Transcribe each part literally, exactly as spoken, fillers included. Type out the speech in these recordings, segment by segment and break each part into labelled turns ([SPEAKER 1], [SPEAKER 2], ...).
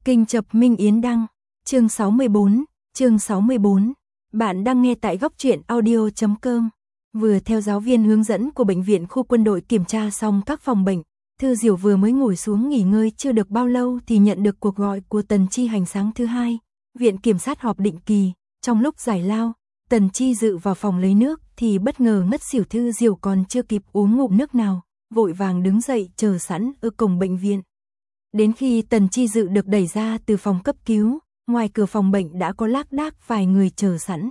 [SPEAKER 1] Kinh chập Minh Yến đăng, chương sáu mươi bốn, chương sáu mươi bốn. Bạn đang nghe tại góc truyện audio chấm com. Vừa theo giáo viên hướng dẫn của bệnh viện khu quân đội kiểm tra xong các phòng bệnh, Thư Diểu vừa mới ngồi xuống nghỉ ngơi chưa được bao lâu thì nhận được cuộc gọi của Tần Chi Hành sáng thứ hai. Viện kiểm sát họp định kỳ, trong lúc giải lao, Tần Chi Dự vào phòng lấy nước thì bất ngờ ngất xỉu. Thư Diểu còn chưa kịp uống ngụm nước nào, vội vàng đứng dậy chờ sẵn ở cổng bệnh viện. Đến khi Tần Chi Dự được đẩy ra từ phòng cấp cứu, ngoài cửa phòng bệnh đã có lác đác vài người chờ sẵn.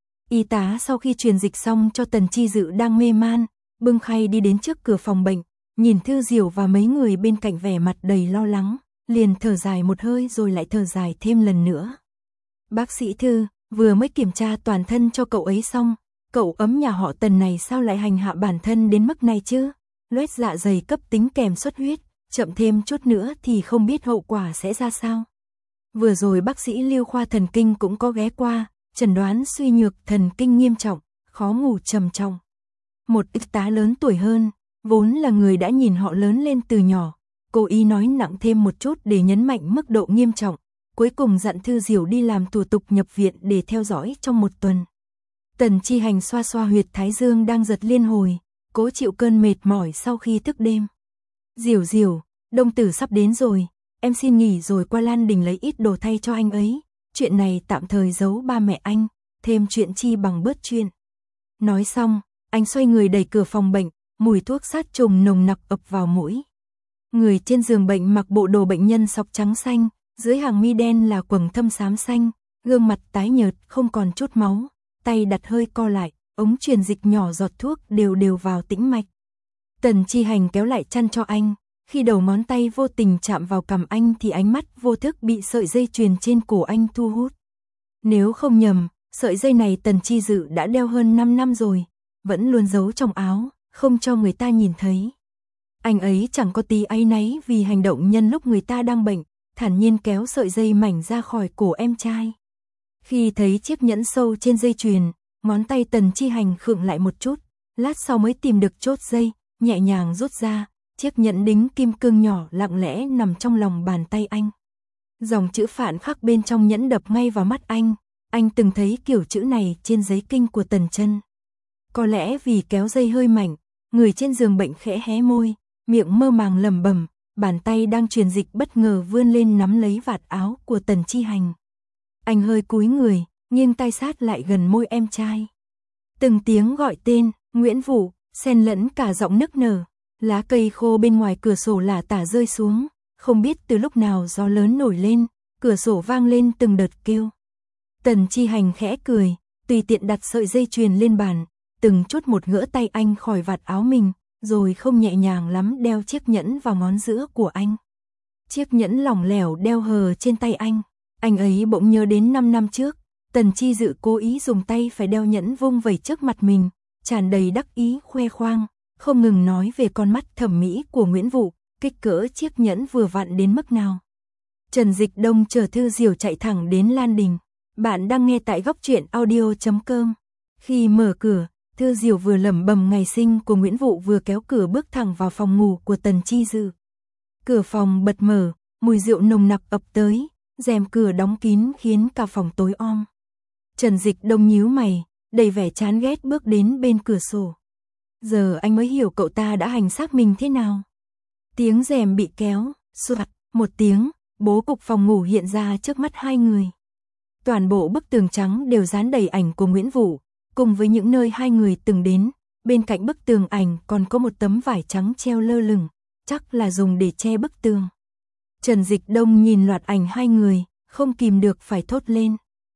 [SPEAKER 1] Y tá sau khi truyền dịch xong cho Tần Chi Dự đang mê man, bưng khay đi đến trước cửa phòng bệnh, nhìn Thư Diểu và mấy người bên cạnh vẻ mặt đầy lo lắng, liền thở dài một hơi rồi lại thở dài thêm lần nữa. Bác sĩ Thư, vừa mới kiểm tra toàn thân cho cậu ấy xong, cậu ấm nhà họ Tần này sao lại hành hạ bản thân đến mức này chứ? Loét dạ dày cấp tính kèm xuất huyết, chậm thêm chút nữa thì không biết hậu quả sẽ ra sao. Vừa rồi bác sĩ Lưu khoa thần kinh cũng có ghé qua, chẩn đoán suy nhược thần kinh nghiêm trọng, khó ngủ trầm trọng. Một y tá lớn tuổi hơn, vốn là người đã nhìn họ lớn lên từ nhỏ, cô y nói nặng thêm một chút để nhấn mạnh mức độ nghiêm trọng, cuối cùng dặn Thư Diểu đi làm thủ tục nhập viện để theo dõi trong một tuần. Tần Chi Hành xoa xoa huyệt thái dương đang giật liên hồi, cố chịu cơn mệt mỏi sau khi thức đêm. Diểu Diểu, đông tử sắp đến rồi, em xin nghỉ rồi qua Lan Đình lấy ít đồ thay cho anh ấy, chuyện này tạm thời giấu ba mẹ anh, thêm chuyện chi bằng bớt chuyện. Nói xong, anh xoay người đẩy cửa phòng bệnh, mùi thuốc sát trùng nồng nặc ập vào mũi. Người trên giường bệnh mặc bộ đồ bệnh nhân sọc trắng xanh, dưới hàng mi đen là quầng thâm xám xanh, gương mặt tái nhợt không còn chút máu, tay đặt hơi co lại, ống truyền dịch nhỏ giọt thuốc đều đều vào tĩnh mạch. Tần Chi Hành kéo lại chăn cho anh, khi đầu ngón tay vô tình chạm vào cằm anh thì ánh mắt vô thức bị sợi dây chuyền trên cổ anh thu hút. Nếu không nhầm, sợi dây này Tần Chi Dự đã đeo hơn năm năm rồi, vẫn luôn giấu trong áo, không cho người ta nhìn thấy. Anh ấy chẳng có tí áy náy vì hành động nhân lúc người ta đang bệnh, thản nhiên kéo sợi dây mảnh ra khỏi cổ em trai. Khi thấy chiếc nhẫn sâu trên dây chuyền, ngón tay Tần Chi Hành khựng lại một chút, lát sau mới tìm được chốt dây, nhẹ nhàng rút ra, chiếc nhẫn đính kim cương nhỏ lặng lẽ nằm trong lòng bàn tay anh. Dòng chữ phản khắc bên trong nhẫn đập ngay vào mắt anh, anh từng thấy kiểu chữ này trên giấy kinh của Tần Chân. Có lẽ vì kéo dây hơi mạnh, người trên giường bệnh khẽ hé môi, miệng mơ màng lẩm bẩm, bàn tay đang truyền dịch bất ngờ vươn lên nắm lấy vạt áo của Tần Chi Hành. Anh hơi cúi người, nghiêng tai sát lại gần môi em trai. Từng tiếng gọi tên, Nguyễn Vũ, xen lẫn cả giọng nức nở. Lá cây khô bên ngoài cửa sổ lả tả rơi xuống, không biết từ lúc nào gió lớn nổi lên, cửa sổ vang lên từng đợt kêu. Tần Chi Hành khẽ cười, tùy tiện đặt sợi dây chuyền lên bàn, từng chút một gỡ tay anh khỏi vạt áo mình, rồi không nhẹ nhàng lắm đeo chiếc nhẫn vào ngón giữa của anh. Chiếc nhẫn lỏng lẻo đeo hờ trên tay anh, anh ấy bỗng nhớ đến năm năm trước, Tần Chi Dự cố ý dùng tay phải đeo nhẫn vung vẩy trước mặt mình, tràn đầy đắc ý khoe khoang, không ngừng nói về con mắt thẩm mỹ của Nguyễn Vũ, kích cỡ chiếc nhẫn vừa vặn đến mức nào. Trần Dịch Đông chở Thư Diểu chạy thẳng đến Lan Đình. Bạn đang nghe tại góc truyện audio chấm com. Khi mở cửa, Thư Diểu vừa lẩm bẩm ngày sinh của Nguyễn Vũ vừa kéo cửa bước thẳng vào phòng ngủ của Tần Chi Dự. Cửa phòng bật mở, mùi rượu nồng nặc ập tới, rèm cửa đóng kín khiến cả phòng tối om. Trần Dịch Đông nhíu mày, đầy vẻ chán ghét bước đến bên cửa sổ. Giờ anh mới hiểu cậu ta đã hành xác mình thế nào. Tiếng rèm bị kéo, soạt, một tiếng, bố cục phòng ngủ hiện ra trước mắt hai người. Toàn bộ bức tường trắng đều dán đầy ảnh của Nguyễn Vũ, cùng với những nơi hai người từng đến, bên cạnh bức tường ảnh còn có một tấm vải trắng treo lơ lửng, chắc là dùng để che bức tường. Trần Dịch Đông nhìn loạt ảnh hai người, không kìm được phải thốt lên.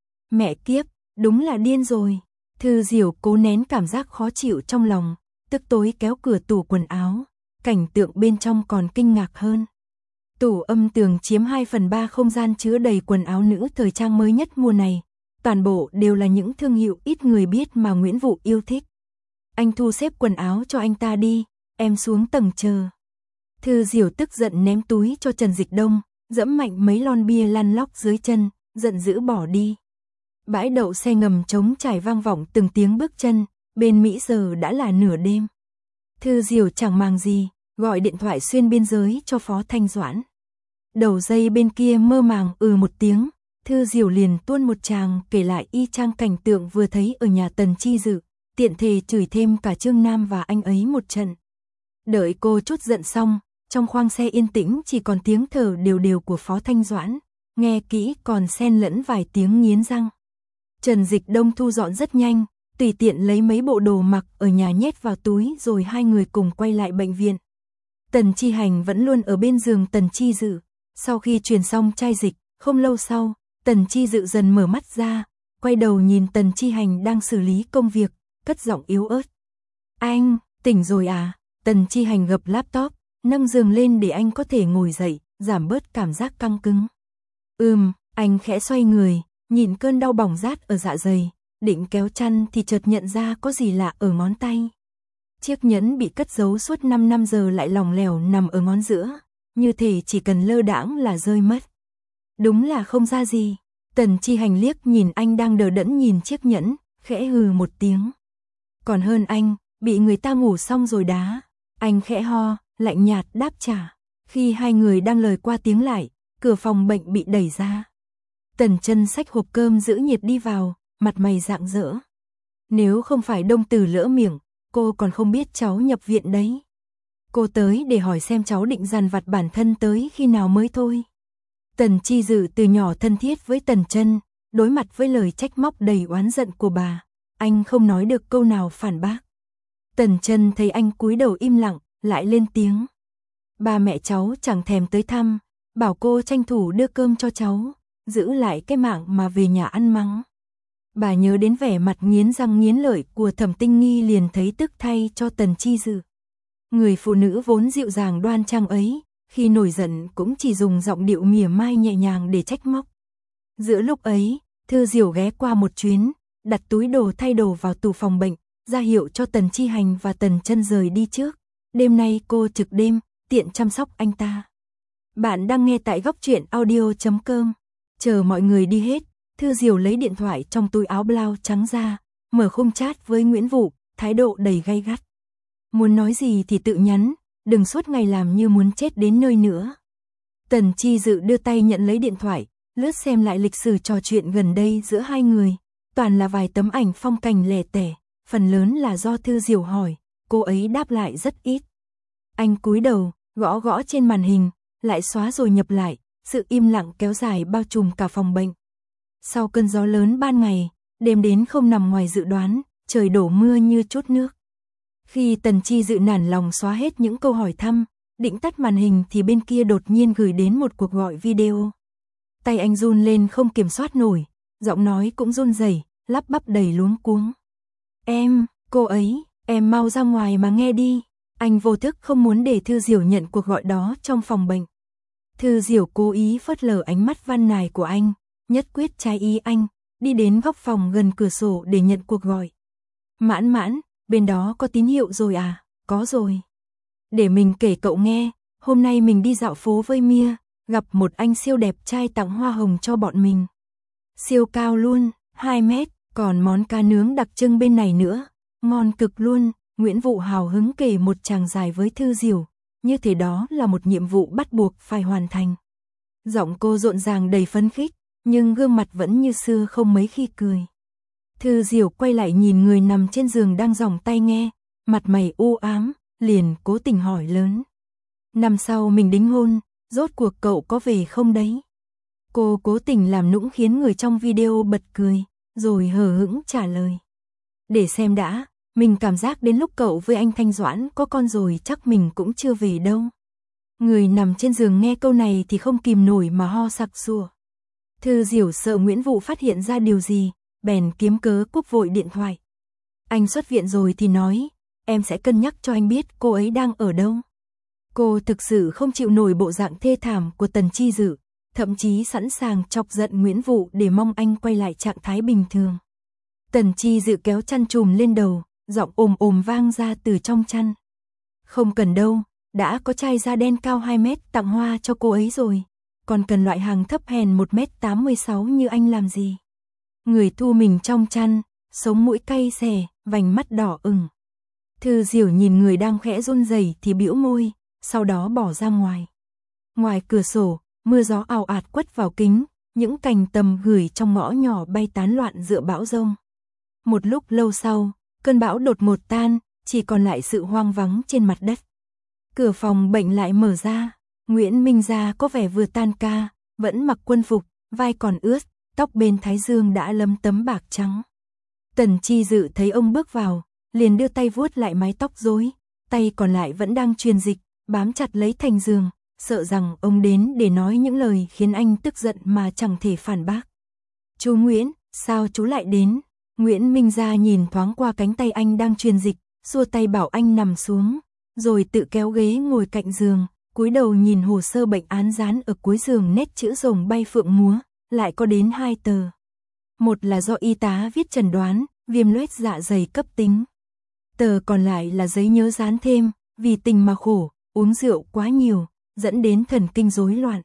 [SPEAKER 1] Mẹ kiếp, đúng là điên rồi. Thư Diểu cố nén cảm giác khó chịu trong lòng, tức tối kéo cửa tủ quần áo, cảnh tượng bên trong còn kinh ngạc hơn. Tủ âm tường chiếm hai phần ba không gian chứa đầy quần áo nữ thời trang mới nhất mùa này, toàn bộ đều là những thương hiệu ít người biết mà Nguyễn Vũ yêu thích. Anh thu xếp quần áo cho anh ta đi, em xuống tầng chờ. Thư Diểu tức giận ném túi cho Trần Dịch Đông, dẫm mạnh mấy lon bia lăn lóc dưới chân, giận dữ bỏ đi. Bãi đậu xe ngầm trống trải vang vọng từng tiếng bước chân, bên Mỹ giờ đã là nửa đêm. Thư Diểu chẳng màng gì, gọi điện thoại xuyên biên giới cho Phó Thanh Doãn. Đầu dây bên kia mơ màng ừ một tiếng, Thư Diểu liền tuôn một tràng kể lại y chang cảnh tượng vừa thấy ở nhà Tần Chi Dự, tiện thể chửi thêm cả Trương Nam và anh ấy một trận. Đợi cô chút giận xong, trong khoang xe yên tĩnh chỉ còn tiếng thở đều đều của Phó Thanh Doãn, nghe kỹ còn xen lẫn vài tiếng nghiến răng. Trần Dịch Đông thu dọn rất nhanh, tùy tiện lấy mấy bộ đồ mặc ở nhà nhét vào túi rồi hai người cùng quay lại bệnh viện. Tần Chi Hành vẫn luôn ở bên giường Tần Chi Dự, sau khi truyền xong chai dịch, không lâu sau, Tần Chi Dự dần mở mắt ra, quay đầu nhìn Tần Chi Hành đang xử lý công việc, cất giọng yếu ớt. Anh, tỉnh rồi à? Tần Chi Hành gập laptop, nâng giường lên để anh có thể ngồi dậy, giảm bớt cảm giác căng cứng. Ừm, anh khẽ xoay người, nhìn cơn đau bỏng rát ở dạ dày, định kéo chăn thì chợt nhận ra có gì lạ ở ngón tay. Chiếc nhẫn bị cất giấu suốt năm năm giờ lại lỏng lẻo nằm ở ngón giữa, như thể chỉ cần lơ đãng là rơi mất. Đúng là không ra gì. Tần Chi Hành liếc nhìn anh đang đờ đẫn nhìn chiếc nhẫn, khẽ hừ một tiếng. Còn hơn anh, bị người ta ngủ xong rồi đá. Anh khẽ ho, lạnh nhạt đáp trả. Khi hai người đang lời qua tiếng lại, cửa phòng bệnh bị đẩy ra. Tần Chân xách hộp cơm giữ nhiệt đi vào, mặt mày rạng rỡ. Nếu không phải Đông Tử lỡ miệng, cô còn không biết cháu nhập viện đấy. Cô tới để hỏi xem cháu định dằn vặt bản thân tới khi nào mới thôi. Tần Chi Dự từ nhỏ thân thiết với Tần Chân, đối mặt với lời trách móc đầy oán giận của bà, anh không nói được câu nào phản bác. Tần Chân thấy anh cúi đầu im lặng, lại lên tiếng. Ba mẹ cháu chẳng thèm tới thăm, bảo cô tranh thủ đưa cơm cho cháu, giữ lại cái mạng mà về nhà ăn mắng. Bà nhớ đến vẻ mặt nghiến răng nghiến lợi của Thẩm Tinh Nghi liền thấy tức thay cho Tần Chi Dự. Người phụ nữ vốn dịu dàng đoan trang ấy, khi nổi giận cũng chỉ dùng giọng điệu mỉa mai nhẹ nhàng để trách móc. Giữa lúc ấy, Thư Diểu ghé qua một chuyến, đặt túi đồ thay đồ vào tủ phòng bệnh, ra hiệu cho Tần Chi Hành và Tần Chân rời đi trước. Đêm nay cô trực đêm, tiện chăm sóc anh ta. Bạn đang nghe tại góc truyện audio chấm com. Chờ mọi người đi hết, Thư Diểu lấy điện thoại trong túi áo blau trắng ra, mở khung chat với Nguyễn Vũ, thái độ đầy gay gắt. Muốn nói gì thì tự nhắn, đừng suốt ngày làm như muốn chết đến nơi nữa. Tần Chi Dự đưa tay nhận lấy điện thoại, lướt xem lại lịch sử trò chuyện gần đây giữa hai người, toàn là vài tấm ảnh phong cảnh lẻ tẻ, phần lớn là do Thư Diểu hỏi, cô ấy đáp lại rất ít. Anh cúi đầu, gõ gõ trên màn hình, lại xóa rồi nhập lại, sự im lặng kéo dài bao trùm cả phòng bệnh. Sau cơn gió lớn ban ngày, đêm đến không nằm ngoài dự đoán, trời đổ mưa như chút nước. Khi Tần Chi Dự nản lòng xóa hết những câu hỏi thăm, định tắt màn hình thì bên kia đột nhiên gửi đến một cuộc gọi video. Tay anh run lên không kiểm soát nổi, giọng nói cũng run rẩy, lắp bắp đầy luống cuống. Em, cô ấy, em mau ra ngoài mà nghe đi. Anh vô thức không muốn để Thư Diểu nhận cuộc gọi đó trong phòng bệnh. Thư Diểu cố ý phớt lờ ánh mắt van nài của anh, nhất quyết trái ý anh, đi đến góc phòng gần cửa sổ để nhận cuộc gọi. Mãn Mãn, bên đó có tín hiệu rồi à? Có rồi. Để mình kể cậu nghe, hôm nay mình đi dạo phố với Mia, gặp một anh siêu đẹp trai tặng hoa hồng cho bọn mình. Siêu cao luôn, hai mét, còn món cá nướng đặc trưng bên này nữa, ngon cực luôn. Nguyễn Vũ hào hứng kể một tràng dài với Thư Diểu, như thế đó là một nhiệm vụ bắt buộc phải hoàn thành. Giọng cô rộn ràng đầy phấn khích, nhưng gương mặt vẫn như xưa không mấy khi cười. Thư Diểu quay lại nhìn người nằm trên giường đang giòng tay nghe, mặt mày u ám, liền cố tình hỏi lớn. Năm sau mình đính hôn, rốt cuộc cậu có về không đấy? Cô cố tình làm nũng khiến người trong video bật cười, rồi hờ hững trả lời. Để xem đã, mình cảm giác đến lúc cậu với anh Thanh Doãn có con rồi chắc mình cũng chưa về đâu. Người nằm trên giường nghe câu này thì không kìm nổi mà ho sặc sụa. Thư Diểu sợ Nguyễn Vũ phát hiện ra điều gì, bèn kiếm cớ cúp vội điện thoại. Anh xuất viện rồi thì nói, em sẽ cân nhắc cho anh biết cô ấy đang ở đâu. Cô thực sự không chịu nổi bộ dạng thê thảm của Tần Chi Dự, thậm chí sẵn sàng chọc giận Nguyễn Vũ để mong anh quay lại trạng thái bình thường. Tần Chi Dự kéo chăn trùm lên đầu, giọng ồm ồm vang ra từ trong chăn. Không cần đâu, đã có trai da đen cao hai mét tặng hoa cho cô ấy rồi, còn cần loại hàng thấp hèn một mét tám mươi sáu như anh làm gì. Người thu mình trong chăn, sống mũi cay xè, vành mắt đỏ ửng. Thư Diểu nhìn người đang khẽ run rẩy thì bĩu môi, sau đó bỏ ra ngoài. Ngoài cửa sổ, mưa gió ào ạt quất vào kính, những cành tầm gửi trong ngõ nhỏ bay tán loạn giữa bão giông. Một lúc lâu sau, cơn bão đột ngột tan, chỉ còn lại sự hoang vắng trên mặt đất. Cửa phòng bệnh lại mở ra, Nguyễn Minh Gia có vẻ vừa tan ca, vẫn mặc quân phục, vai còn ướt, tóc bên thái dương đã lấm tấm bạc trắng. Tần Chi Dự thấy ông bước vào, liền đưa tay vuốt lại mái tóc rối, tay còn lại vẫn đang truyền dịch, bám chặt lấy thành giường, sợ rằng ông đến để nói những lời khiến anh tức giận mà chẳng thể phản bác. Chú Nguyễn, sao chú lại đến? Nguyễn Minh Gia nhìn thoáng qua cánh tay anh đang truyền dịch, xua tay bảo anh nằm xuống, rồi tự kéo ghế ngồi cạnh giường, cúi đầu nhìn hồ sơ bệnh án dán ở cuối giường, nét chữ rồng bay phượng múa, lại có đến hai tờ. Một là do y tá viết chẩn đoán, viêm loét dạ dày cấp tính. Tờ còn lại là giấy nhớ dán thêm, vì tình mà khổ, uống rượu quá nhiều, dẫn đến thần kinh rối loạn.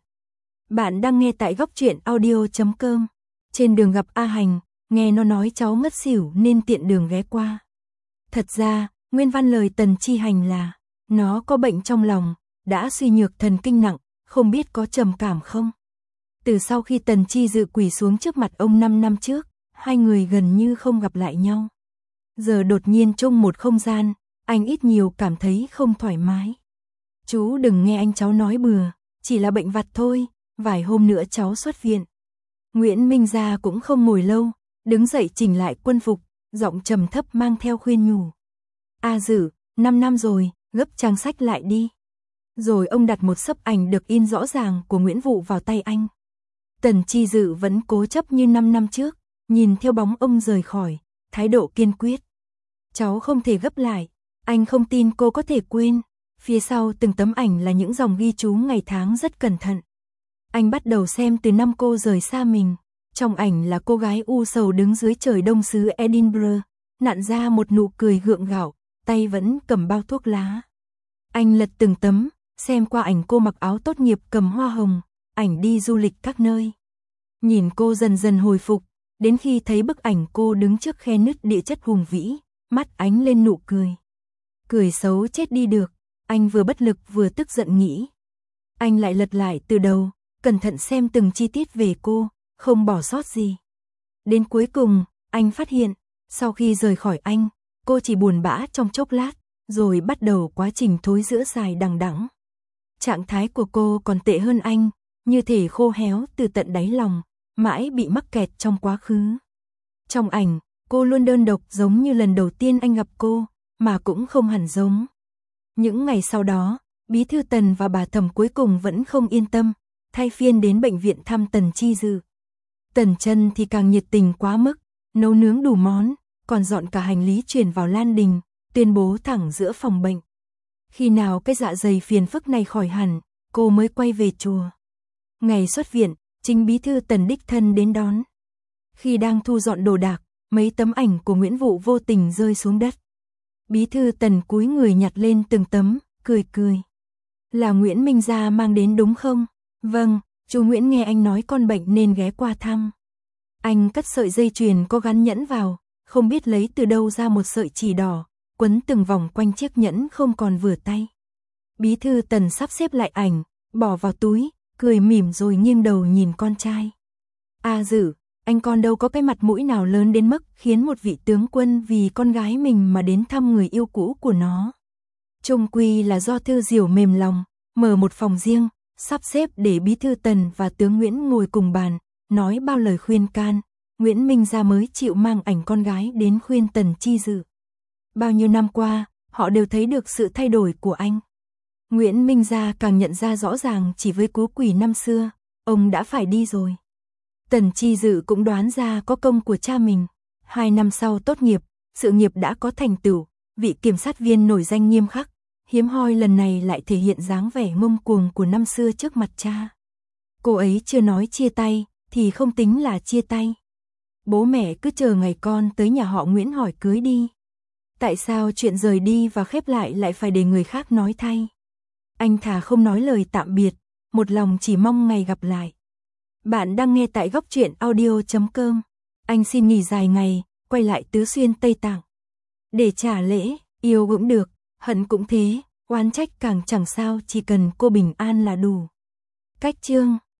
[SPEAKER 1] Bạn đang nghe tại góc truyện audio chấm com. Trên đường gặp A Hành, nghe nó nói cháu ngất xỉu nên tiện đường ghé qua. Thật ra, nguyên văn lời Tần Chi Hành là, nó có bệnh trong lòng, đã suy nhược thần kinh nặng, không biết có trầm cảm không. Từ sau khi Tần Chi Dự quỳ xuống trước mặt ông năm năm trước, hai người gần như không gặp lại nhau. Giờ đột nhiên chung một không gian, anh ít nhiều cảm thấy không thoải mái. Chú đừng nghe anh cháu nói bừa, chỉ là bệnh vặt thôi, vài hôm nữa cháu xuất viện. Nguyễn Minh Gia cũng không ngồi lâu, đứng dậy chỉnh lại quân phục, giọng trầm thấp mang theo khuyên nhủ. A Dự, năm năm rồi, gấp trang sách lại đi. Rồi ông đặt một xấp ảnh được in rõ ràng của Nguyễn Vụ vào tay anh. Tần Chi Dự vẫn cố chấp như năm năm trước, nhìn theo bóng ông rời khỏi, thái độ kiên quyết. Cháu không thể gấp lại, anh không tin cô có thể quên. Phía sau từng tấm ảnh là những dòng ghi chú ngày tháng rất cẩn thận. Anh bắt đầu xem từ năm cô rời xa mình. Trong ảnh là cô gái u sầu đứng dưới trời đông xứ Edinburgh, nặn ra một nụ cười gượng gạo, tay vẫn cầm bao thuốc lá. Anh lật từng tấm, xem qua ảnh cô mặc áo tốt nghiệp cầm hoa hồng, ảnh đi du lịch các nơi. Nhìn cô dần dần hồi phục, đến khi thấy bức ảnh cô đứng trước khe nứt địa chất hùng vĩ, mắt ánh lên nụ cười. Cười xấu chết đi được, anh vừa bất lực vừa tức giận nghĩ. Anh lại lật lại từ đầu, cẩn thận xem từng chi tiết về cô, không bỏ sót gì. Đến cuối cùng, anh phát hiện, sau khi rời khỏi anh, cô chỉ buồn bã trong chốc lát, rồi bắt đầu quá trình thối rữa dài đằng đẵng. Trạng thái của cô còn tệ hơn anh, như thể khô héo từ tận đáy lòng, mãi bị mắc kẹt trong quá khứ. Trong ảnh, cô luôn đơn độc giống như lần đầu tiên anh gặp cô, mà cũng không hẳn giống. Những ngày sau đó, Bí thư Tần và bà Thẩm cuối cùng vẫn không yên tâm, thay phiên đến bệnh viện thăm Tần Chi Dự. Tần Chân thì càng nhiệt tình quá mức, nấu nướng đủ món, còn dọn cả hành lý chuyển vào Lan Đình, tuyên bố thẳng giữa phòng bệnh. Khi nào cái dạ dày phiền phức này khỏi hẳn, cô mới quay về chùa. Ngày xuất viện, chính Bí thư Tần đích thân đến đón. Khi đang thu dọn đồ đạc, mấy tấm ảnh của Nguyễn Vụ vô tình rơi xuống đất. Bí thư Tần cúi người nhặt lên từng tấm, cười cười. Là Nguyễn Minh Gia mang đến đúng không? Vâng, chú Nguyễn nghe anh nói con bệnh nên ghé qua thăm. Anh cất sợi dây chuyền có gắn nhẫn vào, không biết lấy từ đâu ra một sợi chỉ đỏ, quấn từng vòng quanh chiếc nhẫn không còn vừa tay. Bí thư Tần sắp xếp lại ảnh, bỏ vào túi, cười mỉm rồi nghiêng đầu nhìn con trai. A Dự, anh con đâu có cái mặt mũi nào lớn đến mức khiến một vị tướng quân vì con gái mình mà đến thăm người yêu cũ của nó. Chung quy là do Thư Diểu mềm lòng, mở một phòng riêng, sắp xếp để Bí thư Tần và tướng Nguyễn ngồi cùng bàn, nói bao lời khuyên can. Nguyễn Minh Gia mới chịu mang ảnh con gái đến khuyên Tần Chi Dự. Bao nhiêu năm qua, họ đều thấy được sự thay đổi của anh. Nguyễn Minh Gia càng nhận ra rõ ràng chỉ với cú quỳ năm xưa, ông đã phải đi rồi. Tần Chi Dự cũng đoán ra có công của cha mình. Hai năm sau tốt nghiệp, sự nghiệp đã có thành tựu, vị kiểm sát viên nổi danh nghiêm khắc, hiếm hoi lần này lại thể hiện dáng vẻ ngông cuồng của năm xưa trước mặt cha. Cô ấy chưa nói chia tay, thì không tính là chia tay. Bố mẹ cứ chờ ngày con tới nhà họ Nguyễn hỏi cưới đi. Tại sao chuyện rời đi và khép lại lại phải để người khác nói thay? Anh thà không nói lời tạm biệt, một lòng chỉ mong ngày gặp lại. Bạn đang nghe tại góc truyện audio chấm com. Anh xin nghỉ dài ngày, quay lại Tứ Xuyên Tây Tạng. Để trả lễ, yêu cũng được, hận cũng thế, oán trách càng chẳng sao, chỉ cần cô bình an là đủ. Cách chương